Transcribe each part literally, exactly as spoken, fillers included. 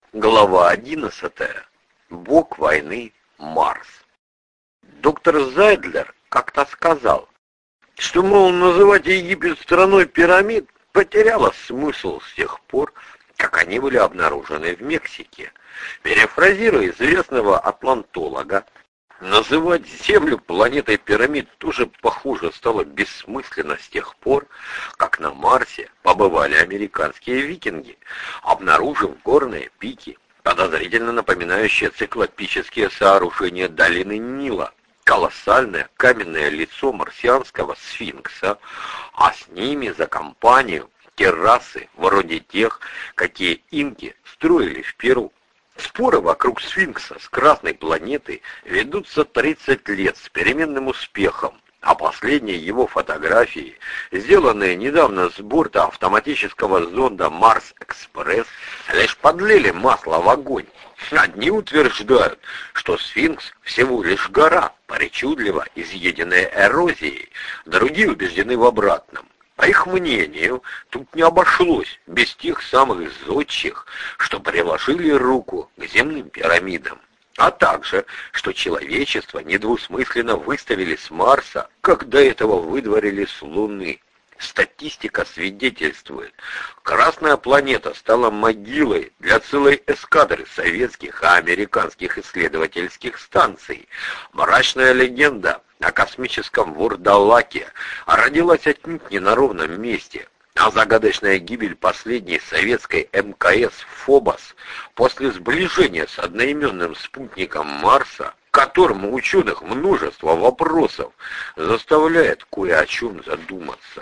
Глава одиннадцатая. Бог войны Марс. Доктор Зайдлер как-то сказал, что, мол, называть Египет страной пирамид потеряло смысл с тех пор, как они были обнаружены в Мексике. Перефразируя известного атлантолога, называть Землю планетой пирамид тоже, похоже, стало бессмысленно с тех пор, как на Марсе побывали американские викинги, обнаружив горные пики, подозрительно напоминающие циклопические сооружения долины Нила, колоссальное каменное лицо марсианского сфинкса, а с ними за компанию террасы вроде тех, какие инки строили в Перу. Споры вокруг сфинкса с Красной планеты ведутся тридцать лет с переменным успехом, а последние его фотографии, сделанные недавно с борта автоматического зонда Марс-Экспресс, лишь подлили масло в огонь. Одни утверждают, что сфинкс всего лишь гора, причудливо изъеденная эрозией, другие убеждены в обратном. По их мнению, тут не обошлось без тех самых зодчих, что приложили руку к земным пирамидам, а также, что человечество недвусмысленно выставили с Марса, как до этого выдворили с Луны. Статистика свидетельствует, Красная планета стала могилой для целой эскадры советских и американских исследовательских станций. Мрачная легенда о космическом вурдалаке родилась отнюдь не на ровном месте, а загадочная гибель последней советской эм ка эс «Фобос» после сближения с одноименным спутником Марса, к которому у ученых множество вопросов, заставляет кое о чем задуматься.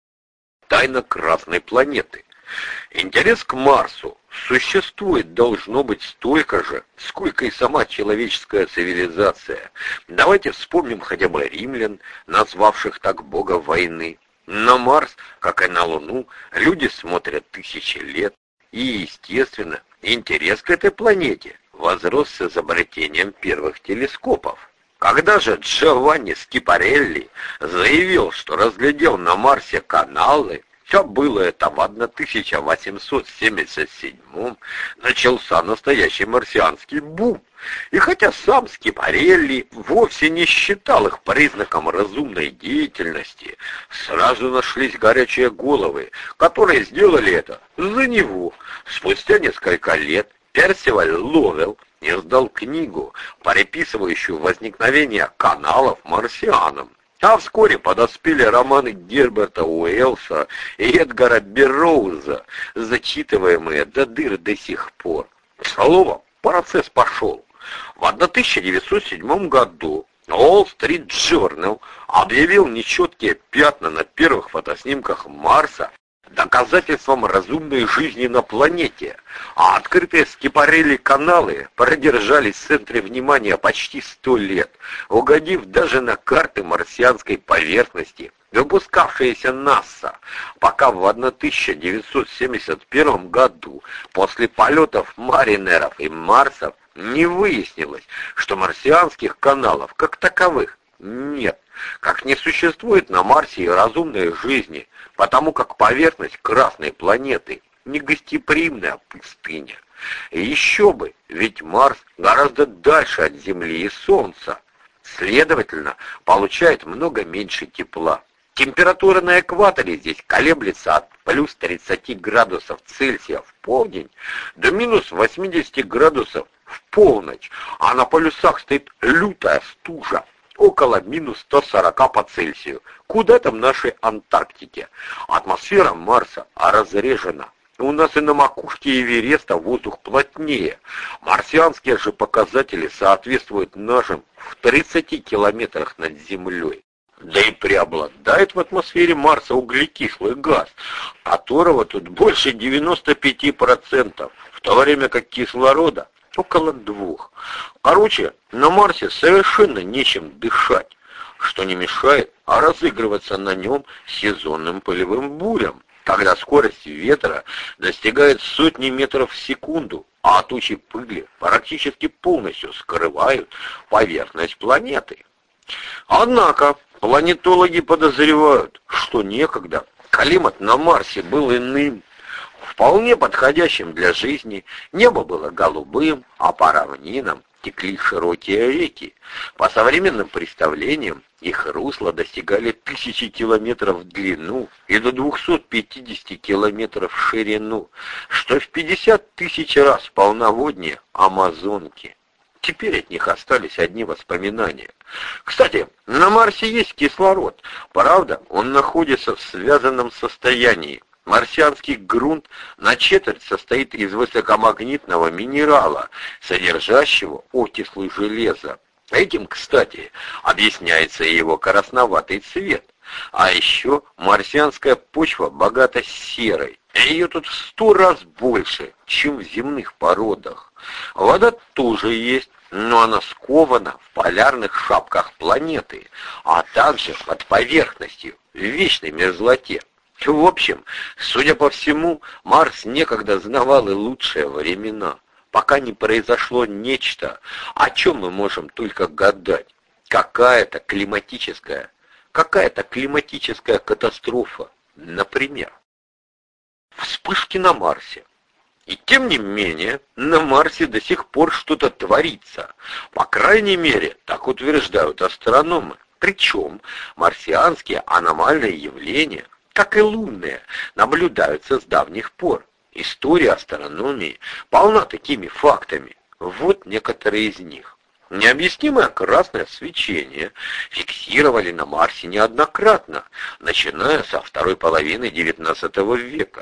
Тайна Красной планеты. Интерес к Марсу существует, должно быть, столько же, сколько и сама человеческая цивилизация. Давайте вспомним хотя бы римлян, назвавших так бога войны. На Марс, как и на Луну, люди смотрят тысячи лет, и, естественно, интерес к этой планете возрос с изобретением первых телескопов. Когда же Джованни Скипарелли заявил, что разглядел на Марсе каналы, все было это в тысяча восемьсот семьдесят седьмом, начался настоящий марсианский бум. И хотя сам Скипарелли вовсе не считал их признаком разумной деятельности, сразу нашлись горячие головы, которые сделали это за него. Спустя несколько лет Персиваль Ловелл издал книгу, переписывающую возникновение каналов марсианам. А вскоре подоспели романы Герберта Уэллса и Эдгара Берроуза, зачитываемые до дыр до сих пор. Словом, процесс пошел. В тысяча девятьсот седьмом году Wall Street Journal объявил нечеткие пятна на первых фотоснимках Марса доказательством разумной жизни на планете, а открытые Скипарелли каналы продержались в центре внимания почти сто лет, угодив даже на карты марсианской поверхности, выпускавшиеся НАСА, пока в тысяча девятьсот семьдесят первом году после полетов Маринеров и Марсов не выяснилось, что марсианских каналов как таковых нет, как не существует на Марсе и разумной жизни, потому как поверхность Красной планеты не гостеприимная пустыня. И еще бы, ведь Марс гораздо дальше от Земли и Солнца, следовательно, получает много меньше тепла. Температура на экваторе здесь колеблется от плюс тридцати градусов Цельсия в полдень до минус восьмидесяти градусов в полночь, а на полюсах стоит лютая стужа, около минус ста сорока по Цельсию. Куда там нашей Антарктике? Атмосфера Марса разрежена. У нас и на макушке Эвереста воздух плотнее. Марсианские же показатели соответствуют нашим в тридцати километрах над Землей. Да и преобладает в атмосфере Марса углекислый газ, которого тут больше девяноста пяти процентов, в то время как кислорода около двух. Короче, на Марсе совершенно нечем дышать, что не мешает разыгрываться на нем сезонным пылевым бурям, когда скорость ветра достигает сотни метров в секунду, а тучи пыли практически полностью скрывают поверхность планеты. Однако планетологи подозревают, что некогда климат на Марсе был иным. вполне подходящим для жизни, небо было голубым, а по равнинам текли широкие реки. По современным представлениям, их русла достигали тысячи километров в длину и до двухсот пятидесяти километров в ширину, что в пятьдесят тысяч раз полноводнее Амазонки. Теперь от них остались одни воспоминания. Кстати, на Марсе есть кислород. Правда, он находится в связанном состоянии. Марсианский грунт на четверть состоит из высокомагнитного минерала, содержащего окислы железа. Этим, кстати, объясняется и его красноватый цвет. А еще марсианская почва богата серой. Ее тут в сто раз больше, чем в земных породах. Вода тоже есть, но она скована в полярных шапках планеты, а также под поверхностью, в вечной мерзлоте. В общем, судя по всему, Марс некогда знавал и лучшие времена, пока не произошло нечто, о чем мы можем только гадать. Какая-то климатическая, какая-то климатическая катастрофа, например. Вспышки на Марсе. И тем не менее, на Марсе до сих пор что-то творится. По крайней мере, так утверждают астрономы. Причем марсианские аномальные явления, как и лунные, наблюдаются с давних пор. История астрономии полна такими фактами. Вот некоторые из них. Необъяснимое красное свечение фиксировали на Марсе неоднократно, начиная со второй половины девятнадцатого века.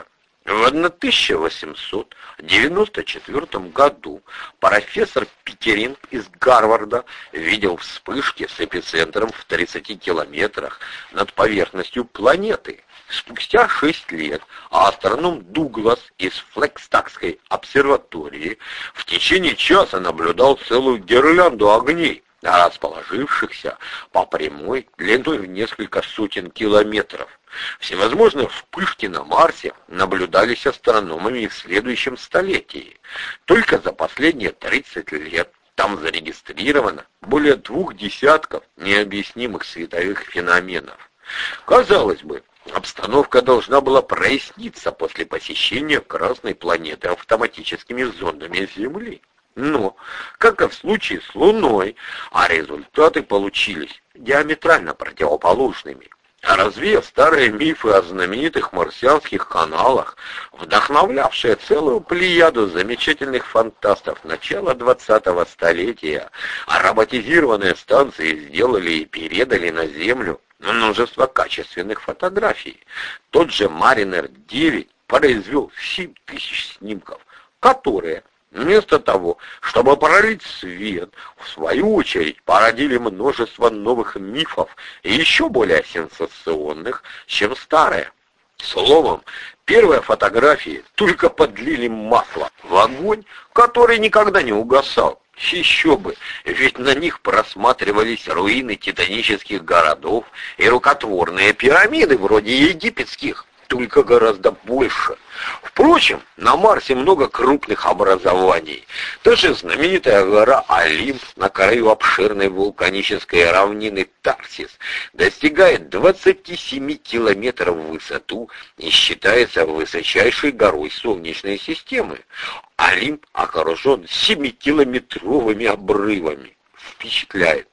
В тысяча восемьсот девяносто четвёртом году профессор Питеринг из Гарварда видел вспышки с эпицентром в тридцати километрах над поверхностью планеты. Спустя шесть лет астроном Дуглас из Флэгстагской обсерватории в течение часа наблюдал целую гирлянду огней, расположившихся по прямой длиной в несколько сотен километров. Всевозможные вспышки на Марсе наблюдались астрономами в следующем столетии. Только за последние тридцать лет там зарегистрировано более двух десятков необъяснимых световых феноменов. Казалось бы, обстановка должна была проясниться после посещения Красной планеты автоматическими зондами Земли. Но, как и в случае с Луной, а результаты получились диаметрально противоположными. Развеяв старые мифы о знаменитых марсианских каналах, вдохновлявшие целую плеяду замечательных фантастов начала двадцатого столетия, а роботизированные станции сделали и передали на Землю множество качественных фотографий. Тот же Маринер девять произвел семь тысяч снимков, которые, вместо того, чтобы пролить свет, в свою очередь породили множество новых мифов, и еще более сенсационных, чем старые. Словом, первые фотографии только подлили масло в огонь, который никогда не угасал. Еще бы, ведь на них просматривались руины титанических городов и рукотворные пирамиды вроде египетских, только гораздо больше. Впрочем, на Марсе много крупных образований. Даже знаменитая гора Олимп на краю обширной вулканической равнины Тарсис достигает двадцати семи километров в высоту и считается высочайшей горой Солнечной системы. Олимп окружен семикилометровыми обрывами. Впечатляет.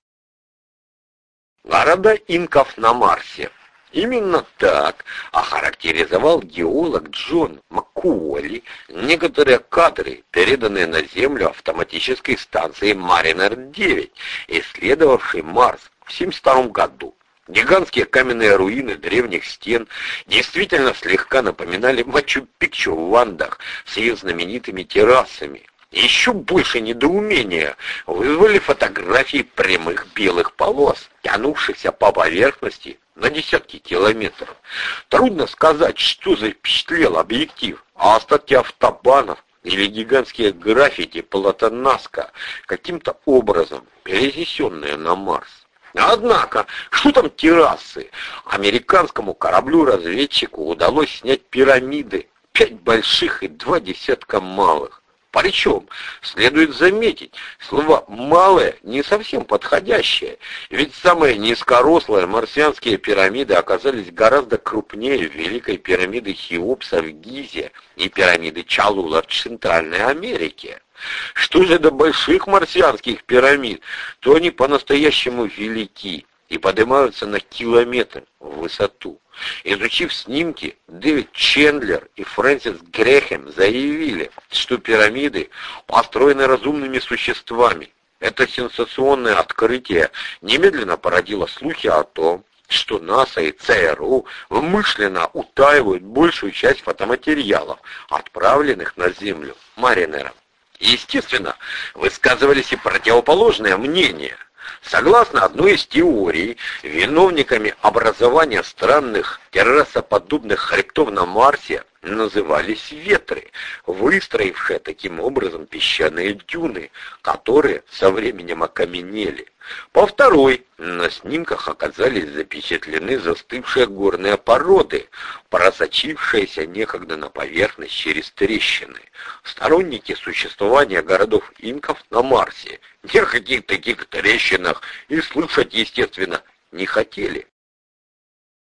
Города инков на Марсе. Именно так охарактеризовал геолог Джон Маккуолли некоторые кадры, переданные на Землю автоматической станции Маринер девять, исследовавшей Марс в семьдесят втором году. Гигантские каменные руины древних стен действительно слегка напоминали Мачу-Пикчу в Андах с ее знаменитыми террасами. Еще больше недоумения вызвали фотографии прямых белых полос, тянувшихся по поверхности на десятки километров. Трудно сказать, что запечатлел объектив, а остатки автобанов или гигантские граффити полота Наска, каким-то образом перенесенные на Марс. Однако, что там террасы? Американскому кораблю-разведчику удалось снять пирамиды, пять больших и два десятка малых. Причем, следует заметить, слово «малое» не совсем подходящее, ведь самые низкорослые марсианские пирамиды оказались гораздо крупнее Великой пирамиды Хеопса в Гизе и пирамиды Чалула в Центральной Америке. Что же до больших марсианских пирамид, то они по-настоящему велики и поднимаются на километр в высоту. Изучив снимки, Дэвид Чендлер и Фрэнсис Грэхэм заявили, что пирамиды построены разумными существами. Это сенсационное открытие немедленно породило слухи о том, что НАСА и ЦРУ вымышленно утаивают большую часть фотоматериалов, отправленных на Землю Маринером. Естественно, высказывались и противоположные мнения. Согласно одной из теорий, виновниками образования странных террасоподобных хребтов на Марсе назывались ветры, выстроившие таким образом песчаные дюны, которые со временем окаменели. По второй, на снимках оказались запечатлены застывшие горные породы, просочившиеся некогда на поверхность через трещины. Сторонники существования городов инков на Марсе ни о каких таких трещинах и слышать, естественно, не хотели.